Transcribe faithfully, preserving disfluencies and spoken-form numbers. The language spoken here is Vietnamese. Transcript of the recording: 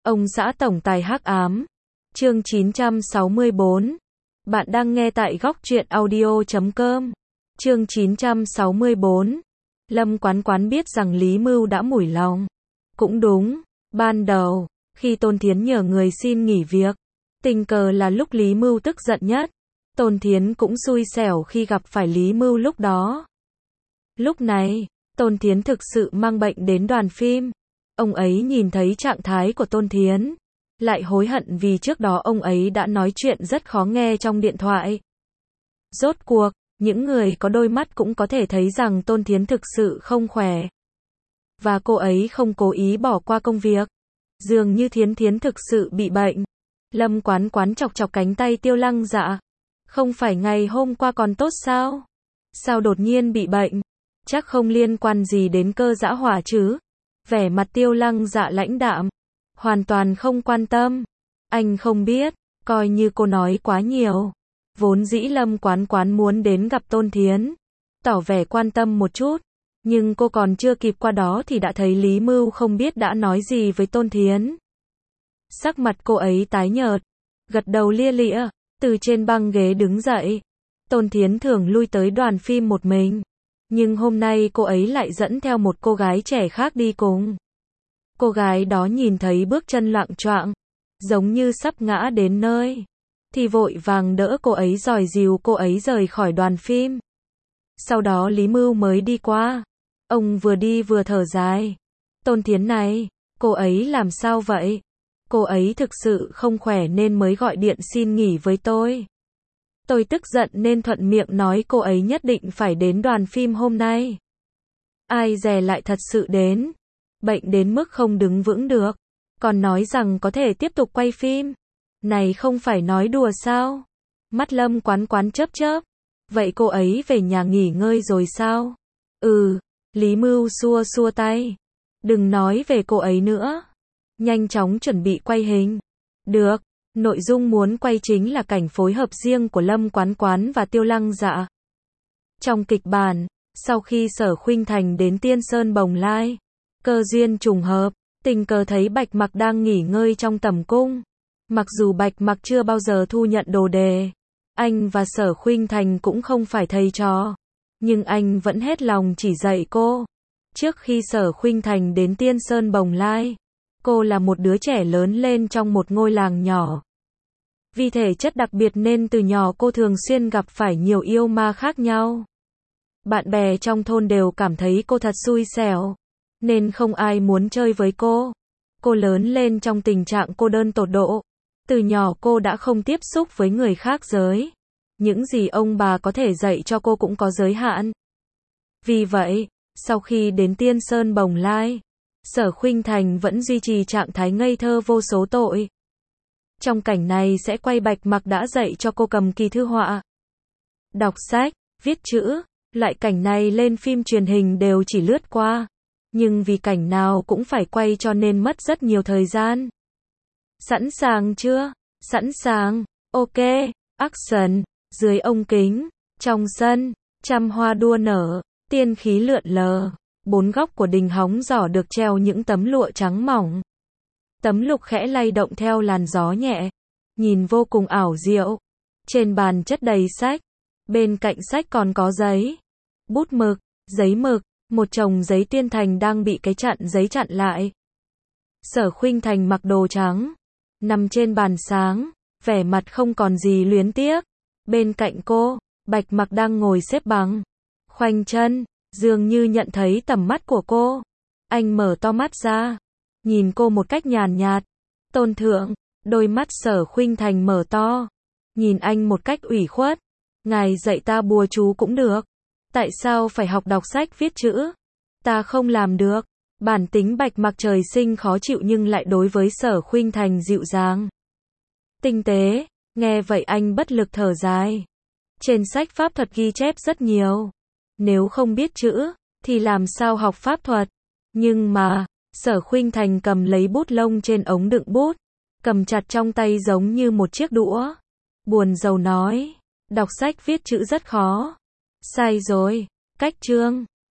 Ông xã tổng tài hắc ám. Chương chín trăm sáu mươi bốn. Bạn đang nghe tại góc truyện audio chấm com. Chương chín trăm sáu mươi bốn. Lâm Quán Quán biết rằng Lý Mưu đã mủi lòng. Cũng đúng, ban đầu, khi Tôn Thiến nhờ người xin nghỉ việc, tình cờ là lúc Lý Mưu tức giận nhất. Tôn Thiến cũng xui xẻo khi gặp phải Lý Mưu lúc đó. Lúc này, Tôn Thiến thực sự mang bệnh đến đoàn phim. Ông ấy nhìn thấy trạng thái của Tôn Thiến, lại hối hận vì trước đó ông ấy đã nói chuyện rất khó nghe trong điện thoại. Rốt cuộc, những người có đôi mắt cũng có thể thấy rằng Tôn Thiến thực sự không khỏe. Và cô ấy không cố ý bỏ qua công việc. Dường như Thiến Thiến thực sự bị bệnh. Lâm Quán Quán chọc chọc cánh tay Tiêu Lăng Dạ. Không phải ngày hôm qua còn tốt sao? Sao đột nhiên bị bệnh? Chắc không liên quan gì đến Cơ Dã Hỏa chứ? Vẻ mặt Tiêu Lăng Dạ lãnh đạm, hoàn toàn không quan tâm. Anh không biết, coi như cô nói quá nhiều. Vốn dĩ Lâm Quán Quán muốn đến gặp Tôn Thiến, tỏ vẻ quan tâm một chút, nhưng cô còn chưa kịp qua đó thì đã thấy Lý Mưu không biết đã nói gì với Tôn Thiến. Sắc mặt cô ấy tái nhợt, gật đầu lia lịa, từ trên băng ghế đứng dậy. Tôn Thiến thường lui tới đoàn phim một mình, nhưng hôm nay cô ấy lại dẫn theo một cô gái trẻ khác đi cùng. Cô gái đó nhìn thấy bước chân loạng choạng, giống như sắp ngã đến nơi, thì vội vàng đỡ cô ấy dòi dìu cô ấy rời khỏi đoàn phim. Sau đó Lý Mưu mới đi qua. Ông vừa đi vừa thở dài. Tôn Thiến này, cô ấy làm sao vậy? Cô ấy thực sự không khỏe nên mới gọi điện xin nghỉ với tôi. Tôi tức giận nên thuận miệng nói cô ấy nhất định phải đến đoàn phim hôm nay. Ai dè lại thật sự đến. Bệnh đến mức không đứng vững được. Còn nói rằng có thể tiếp tục quay phim. Này không phải nói đùa sao? Mắt Lâm Quán Quán chớp chớp. Vậy cô ấy về nhà nghỉ ngơi rồi sao? Ừ, Lý Mưu xua xua tay. Đừng nói về cô ấy nữa. Nhanh chóng chuẩn bị quay hình. Được, nội dung muốn quay chính là cảnh phối hợp riêng của Lâm Quán Quán và Tiêu Lăng Dạ. Trong kịch bản, sau khi Sở Khuynh Thành đến Tiên Sơn Bồng Lai, cơ duyên trùng hợp, tình cờ thấy Bạch Mặc đang nghỉ ngơi trong tẩm cung. Mặc dù Bạch Mặc chưa bao giờ thu nhận đồ đề, anh và Sở Khuynh Thành cũng không phải thầy trò, nhưng anh vẫn hết lòng chỉ dạy cô. Trước khi Sở Khuynh Thành đến Tiên Sơn Bồng Lai, cô là một đứa trẻ lớn lên trong một ngôi làng nhỏ. Vì thể chất đặc biệt nên từ nhỏ cô thường xuyên gặp phải nhiều yêu ma khác nhau. Bạn bè trong thôn đều cảm thấy cô thật xui xẻo, nên không ai muốn chơi với cô. Cô lớn lên trong tình trạng cô đơn tột độ. Từ nhỏ cô đã không tiếp xúc với người khác giới. Những gì ông bà có thể dạy cho cô cũng có giới hạn. Vì vậy, sau khi đến Tiên Sơn Bồng Lai, Sở Khuynh Thành vẫn duy trì trạng thái ngây thơ vô số tội. Trong cảnh này sẽ quay Bạch Mặc đã dạy cho cô cầm kỳ thư họa, đọc sách, viết chữ. Loại cảnh này lên phim truyền hình đều chỉ lướt qua. Nhưng vì cảnh nào cũng phải quay cho nên mất rất nhiều thời gian. Sẵn sàng chưa? Sẵn sàng. Ok, action. Dưới ống kính, trong sân, trăm hoa đua nở, tiên khí lượn lờ. Bốn góc của đình hóng giỏ được treo những tấm lụa trắng mỏng. Tấm lục khẽ lay động theo làn gió nhẹ, nhìn vô cùng ảo diệu. Trên bàn chất đầy sách, bên cạnh sách còn có giấy, bút mực, giấy mực, một chồng giấy tuyên thành đang bị cái chặn giấy chặn lại. Sở Khuynh Thành mặc đồ trắng, nằm trên bàn sáng, vẻ mặt không còn gì luyến tiếc. Bên cạnh cô, Bạch Mặc đang ngồi xếp bằng, khoanh chân, dường như nhận thấy tầm mắt của cô. Anh mở to mắt ra, nhìn cô một cách nhàn nhạt. Tôn thượng, đôi mắt Sở Khuynh Thành mở to, nhìn anh một cách ủy khuất. Ngài dạy ta bùa chú cũng được. Tại sao phải học đọc sách viết chữ? Ta không làm được. Bản tính Bạch Mặc trời sinh khó chịu nhưng lại đối với Sở Khuynh Thành dịu dàng, tinh tế. Nghe vậy anh bất lực thở dài. Trên sách pháp thuật ghi chép rất nhiều. Nếu không biết chữ, thì làm sao học pháp thuật? Nhưng mà, Sở Khuynh Thành cầm lấy bút lông trên ống đựng bút, cầm chặt trong tay giống như một chiếc đũa. Buồn rầu nói, đọc sách viết chữ rất khó. Sai rồi, cách chương,